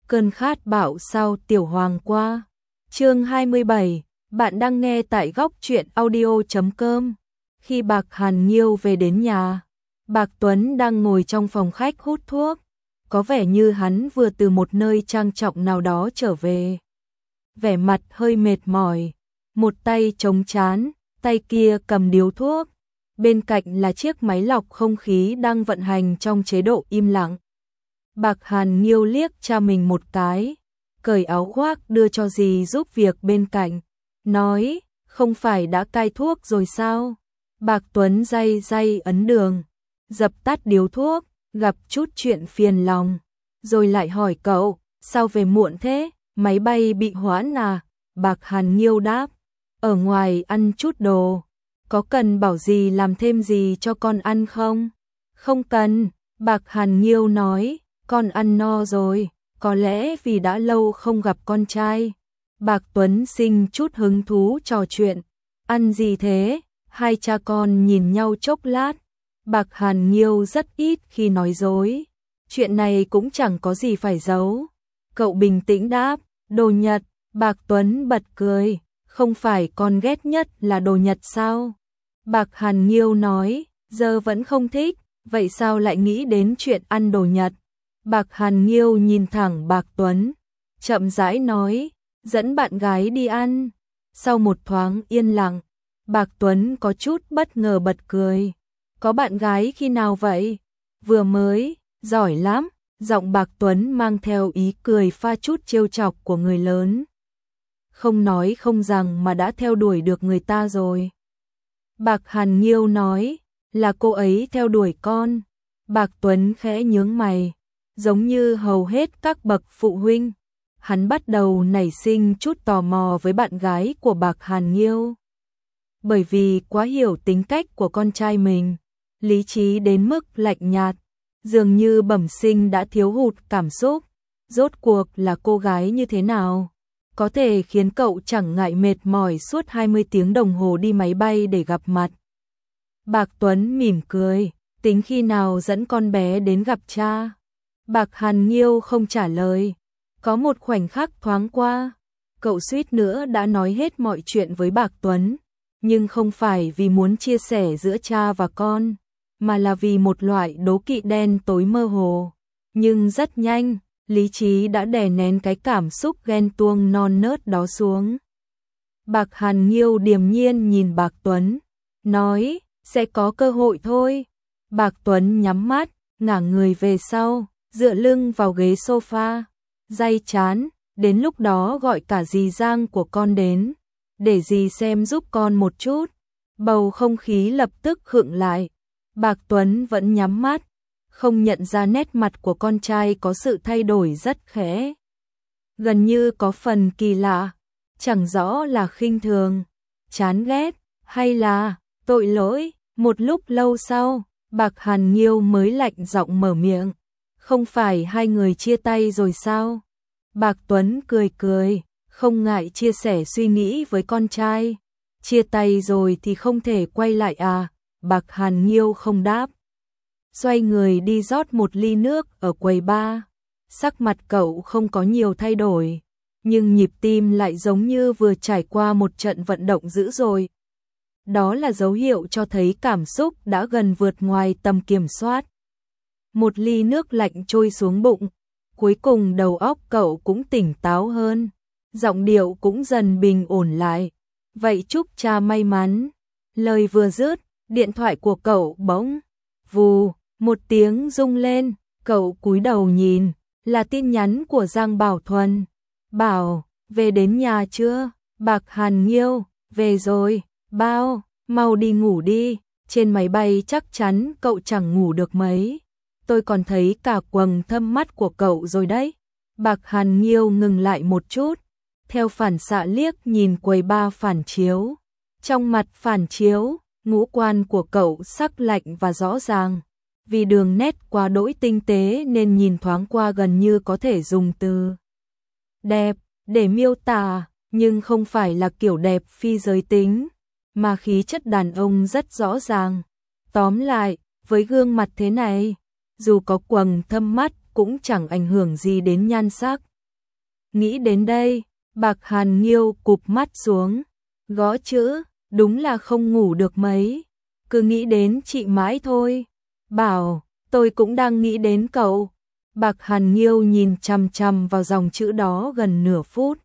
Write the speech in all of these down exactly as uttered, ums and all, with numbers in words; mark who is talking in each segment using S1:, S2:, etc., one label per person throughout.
S1: cơn khát bạo sao tiểu hoàng qua. Chương hai mươi bảy, bạn đang nghe tại góc truyện audio chấm com. Khi Bạc Hàn Nghiêu về đến nhà, Bạc Tuấn đang ngồi trong phòng khách hút thuốc, có vẻ như hắn vừa từ một nơi trang trọng nào đó trở về. Vẻ mặt hơi mệt mỏi, một tay chống trán, tay kia cầm điếu thuốc, bên cạnh là chiếc máy lọc không khí đang vận hành trong chế độ im lặng. Bạc Hàn Nghiêu liếc cha mình một cái, cởi áo khoác đưa cho dì giúp việc bên cạnh, nói, không phải đã cai thuốc rồi sao? Bạc Tuấn day day ấn đường, dập tắt điếu thuốc, gặp chút chuyện phiền lòng, rồi lại hỏi cậu, sao về muộn thế, máy bay bị hoãn à? Bạc Hàn Nghiêu đáp, ở ngoài ăn chút đồ, có cần bảo dì làm thêm gì cho con ăn không? Không cần, Bạc Hàn Nghiêu nói, con ăn no rồi, có lẽ vì đã lâu không gặp con trai. Bạc Tuấn sinh chút hứng thú trò chuyện, ăn gì thế? Hai cha con nhìn nhau chốc lát, Bạc Hàn Nghiêu rất ít khi nói dối, chuyện này cũng chẳng có gì phải giấu. Cậu bình tĩnh đáp, đồ Nhật. Bạc Tuấn bật cười, không phải con ghét nhất là đồ Nhật sao? Bạc Hàn Nghiêu nói, giờ vẫn không thích, vậy sao lại nghĩ đến chuyện ăn đồ Nhật? Bạc Hàn Nghiêu nhìn thẳng Bạc Tuấn, chậm rãi nói, dẫn bạn gái đi ăn. Sau một thoáng yên lặng, Bạc Tuấn có chút bất ngờ bật cười, có bạn gái khi nào vậy? Vừa mới, giỏi lắm. Giọng Bạc Tuấn mang theo ý cười pha chút trêu chọc của người lớn. Không nói không rằng mà đã theo đuổi được người ta rồi. Bạc Hàn Nghiêu nói, là cô ấy theo đuổi con. Bạc Tuấn khẽ nhướng mày, giống như hầu hết các bậc phụ huynh, hắn bắt đầu nảy sinh chút tò mò với bạn gái của Bạc Hàn Nghiêu. Bởi vì quá hiểu tính cách của con trai mình, lý trí đến mức lạnh nhạt, dường như bẩm sinh đã thiếu hụt cảm xúc. Rốt cuộc là cô gái như thế nào có thể khiến cậu chẳng ngại mệt mỏi suốt hai mươi tiếng đồng hồ đi máy bay để gặp mặt? Bạc Tuấn mỉm cười, tính khi nào dẫn con bé đến gặp cha? Bạc Hàn Nghiêu không trả lời. Có một khoảnh khắc thoáng qua, cậu suýt nữa đã nói hết mọi chuyện với Bạc Tuấn, nhưng không phải vì muốn chia sẻ giữa cha và con, mà là vì một loại đố kỵ đen tối mơ hồ. Nhưng rất nhanh, lý trí đã đè nén cái cảm xúc ghen tuông non nớt đó xuống. Bạc Hàn Nghiêu điềm nhiên nhìn Bạc Tuấn, nói, sẽ có cơ hội thôi. Bạc Tuấn nhắm mắt, ngả người về sau, dựa lưng vào ghế sofa, day chán, đến lúc đó gọi cả dì Giang của con đến, để dì xem giúp con một chút. Bầu không khí lập tức khựng lại. Bạc Tuấn vẫn nhắm mắt, không nhận ra nét mặt của con trai có sự thay đổi rất khẽ, gần như có phần kỳ lạ, chẳng rõ là khinh thường, chán ghét, hay là tội lỗi. Một lúc lâu sau, Bạc Hàn Nghiêu mới lạnh giọng mở miệng, không phải hai người chia tay rồi sao? Bạc Tuấn cười cười, không ngại chia sẻ suy nghĩ với con trai. Chia tay rồi thì không thể quay lại à? Bạc Hàn Nghiêu không đáp, xoay người đi rót một ly nước ở quầy bar. Sắc mặt cậu không có nhiều thay đổi, nhưng nhịp tim lại giống như vừa trải qua một trận vận động dữ dội. Đó là dấu hiệu cho thấy cảm xúc đã gần vượt ngoài tầm kiểm soát. Một ly nước lạnh trôi xuống bụng, cuối cùng đầu óc cậu cũng tỉnh táo hơn, giọng điệu cũng dần bình ổn lại. Vậy chúc cha may mắn. Lời vừa dứt, điện thoại của cậu bỗng vù một tiếng rung lên, cậu cúi đầu nhìn, là tin nhắn của Giang Bảo Thuần. Bảo, về đến nhà chưa? Bạc Hàn Nghiêu, về rồi. Bao, mau đi ngủ đi, trên máy bay chắc chắn cậu chẳng ngủ được mấy. Tôi còn thấy cả quầng thâm mắt của cậu rồi đấy. Bạc Hàn Nghiêu ngừng lại một chút, theo phản xạ liếc nhìn quầy bar phản chiếu. Trong mặt phản chiếu, ngũ quan của cậu sắc lạnh và rõ ràng, vì đường nét quá đỗi tinh tế nên nhìn thoáng qua gần như có thể dùng từ đẹp để miêu tả, nhưng không phải là kiểu đẹp phi giới tính, mà khí chất đàn ông rất rõ ràng. Tóm lại, với gương mặt thế này, dù có quầng thâm mắt cũng chẳng ảnh hưởng gì đến nhan sắc. Nghĩ đến đây, Bạc Hàn Nghiêu cụp mắt xuống, gõ chữ, đúng là không ngủ được mấy, cứ nghĩ đến chị mãi thôi. Bảo, tôi cũng đang nghĩ đến cậu. Bạc Hàn Nghiêu nhìn chằm chằm vào dòng chữ đó gần nửa phút,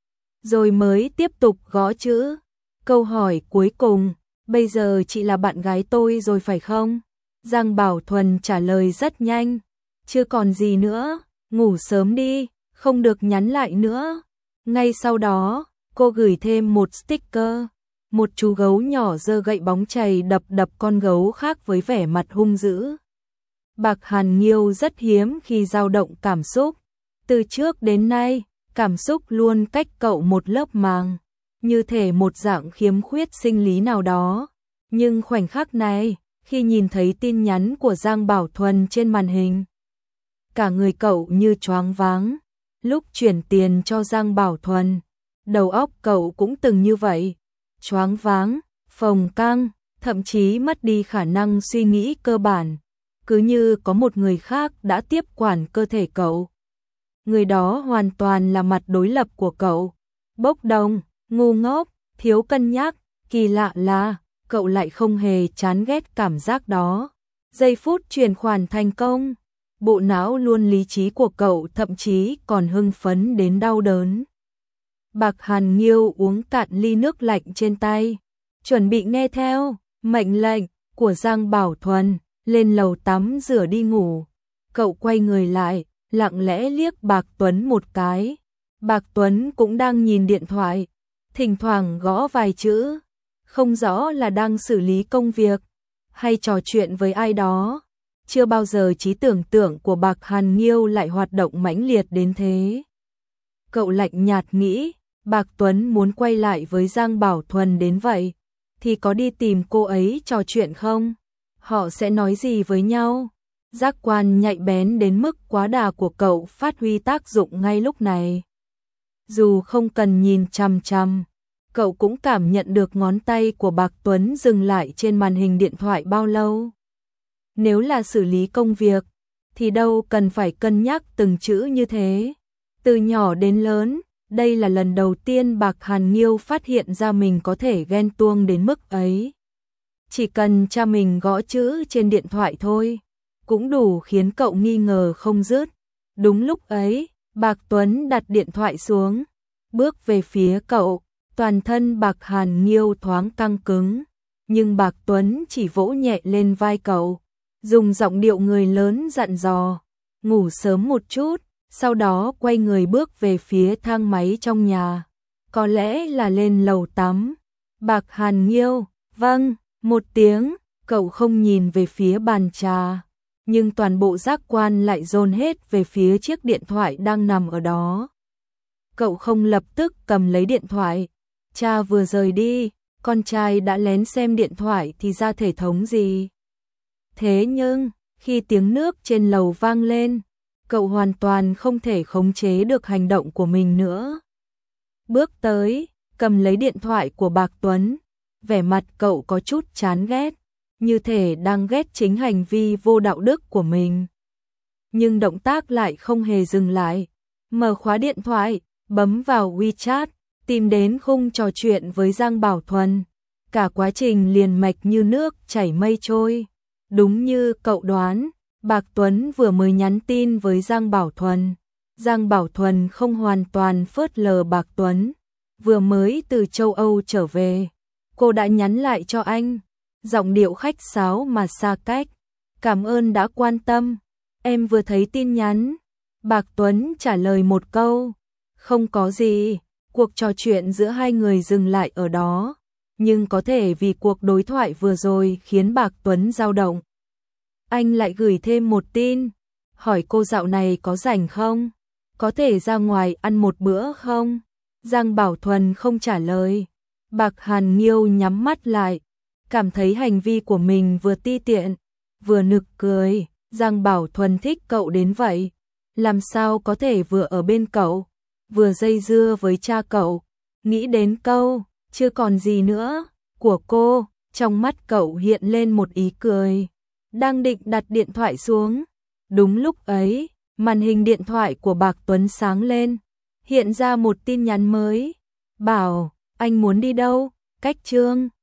S1: rồi mới tiếp tục gõ chữ. Câu hỏi cuối cùng, bây giờ chị là bạn gái tôi rồi phải không? Giang Bảo Thuần trả lời rất nhanh, chưa còn gì nữa, ngủ sớm đi, không được nhắn lại nữa. Ngay sau đó, cô gửi thêm một sticker, một chú gấu nhỏ giơ gậy bóng chày đập đập con gấu khác với vẻ mặt hung dữ. Bạc Hàn Nghiêu rất hiếm khi dao động cảm xúc, từ trước đến nay, cảm xúc luôn cách cậu một lớp màng, như thể một dạng khiếm khuyết sinh lý nào đó. Nhưng khoảnh khắc này, khi nhìn thấy tin nhắn của Giang Bảo Thuần trên màn hình, cả người cậu như choáng váng. Lúc chuyển tiền cho Giang Bảo Thuần, đầu óc cậu cũng từng như vậy, choáng váng, phồng căng, thậm chí mất đi khả năng suy nghĩ cơ bản, cứ như có một người khác đã tiếp quản cơ thể cậu. Người đó hoàn toàn là mặt đối lập của cậu, bốc đồng, ngu ngốc, thiếu cân nhắc. Kỳ lạ là cậu lại không hề chán ghét cảm giác đó. Giây phút chuyển khoản thành công, bộ não luôn lý trí của cậu thậm chí còn hưng phấn đến đau đớn. Bạc Hàn Nghiêu uống cạn ly nước lạnh trên tay, chuẩn bị nghe theo mệnh lệnh của Giang Bảo Thuần, lên lầu tắm rửa đi ngủ. Cậu quay người lại, lặng lẽ liếc Bạc Tuấn một cái. Bạc Tuấn cũng đang nhìn điện thoại, thỉnh thoảng gõ vài chữ, không rõ là đang xử lý công việc hay trò chuyện với ai đó. Chưa bao giờ trí tưởng tượng của Bạc Hàn Nghiêu lại hoạt động mãnh liệt đến thế. Cậu lạnh nhạt nghĩ, Bạc Tuấn muốn quay lại với Giang Bảo Thuần đến vậy, thì có đi tìm cô ấy trò chuyện không? Họ sẽ nói gì với nhau? Giác quan nhạy bén đến mức quá đà của cậu phát huy tác dụng ngay lúc này. Dù không cần nhìn chằm chằm, cậu cũng cảm nhận được ngón tay của Bạc Tuấn dừng lại trên màn hình điện thoại bao lâu. Nếu là xử lý công việc, thì đâu cần phải cân nhắc từng chữ như thế. Từ nhỏ đến lớn, đây là lần đầu tiên Bạc Hàn Nghiêu phát hiện ra mình có thể ghen tuông đến mức ấy. Chỉ cần cha mình gõ chữ trên điện thoại thôi, cũng đủ khiến cậu nghi ngờ không dứt. Đúng lúc ấy, Bạc Tuấn đặt điện thoại xuống, bước về phía cậu, toàn thân Bạc Hàn Nghiêu thoáng căng cứng, nhưng Bạc Tuấn chỉ vỗ nhẹ lên vai cậu, dùng giọng điệu người lớn dặn dò, ngủ sớm một chút, sau đó quay người bước về phía thang máy trong nhà, có lẽ là lên lầu tắm. Bạc Hàn Nghiêu, vâng, một tiếng, cậu không nhìn về phía bàn trà, nhưng toàn bộ giác quan lại dồn hết về phía chiếc điện thoại đang nằm ở đó. Cậu không lập tức cầm lấy điện thoại, cha vừa rời đi, con trai đã lén xem điện thoại thì ra thể thống gì. Thế nhưng, khi tiếng nước trên lầu vang lên, cậu hoàn toàn không thể khống chế được hành động của mình nữa. Bước tới, cầm lấy điện thoại của Bạc Tuấn, vẻ mặt cậu có chút chán ghét, như thể đang ghét chính hành vi vô đạo đức của mình. Nhưng động tác lại không hề dừng lại, mở khóa điện thoại, bấm vào WeChat, tìm đến khung trò chuyện với Giang Bảo Thuần. Cả quá trình liền mạch như nước chảy mây trôi. Đúng như cậu đoán, Bạc Tuấn vừa mới nhắn tin với Giang Bảo Thuần. Giang Bảo Thuần không hoàn toàn phớt lờ Bạc Tuấn. Vừa mới từ châu Âu trở về, cô đã nhắn lại cho anh, giọng điệu khách sáo mà xa cách. Cảm ơn đã quan tâm, em vừa thấy tin nhắn. Bạc Tuấn trả lời một câu, không có gì. Cuộc trò chuyện giữa hai người dừng lại ở đó, nhưng có thể vì cuộc đối thoại vừa rồi khiến Bạc Tuấn dao động. Anh lại gửi thêm một tin, hỏi cô dạo này có rảnh không? Có thể ra ngoài ăn một bữa không? Giang Bảo Thuần không trả lời. Bạc Hàn Nghiêu nhắm mắt lại, cảm thấy hành vi của mình vừa ti tiện, vừa nực cười. Giang Bảo Thuần thích cậu đến vậy, làm sao có thể vừa ở bên cậu, vừa dây dưa với cha cậu. Nghĩ đến câu, chưa còn gì nữa, của cô, trong mắt cậu hiện lên một ý cười. Đang định đặt điện thoại xuống. Đúng lúc ấy, màn hình điện thoại của Bạc Tuấn sáng lên, hiện ra một tin nhắn mới, bảo, anh muốn đi đâu, cách Trương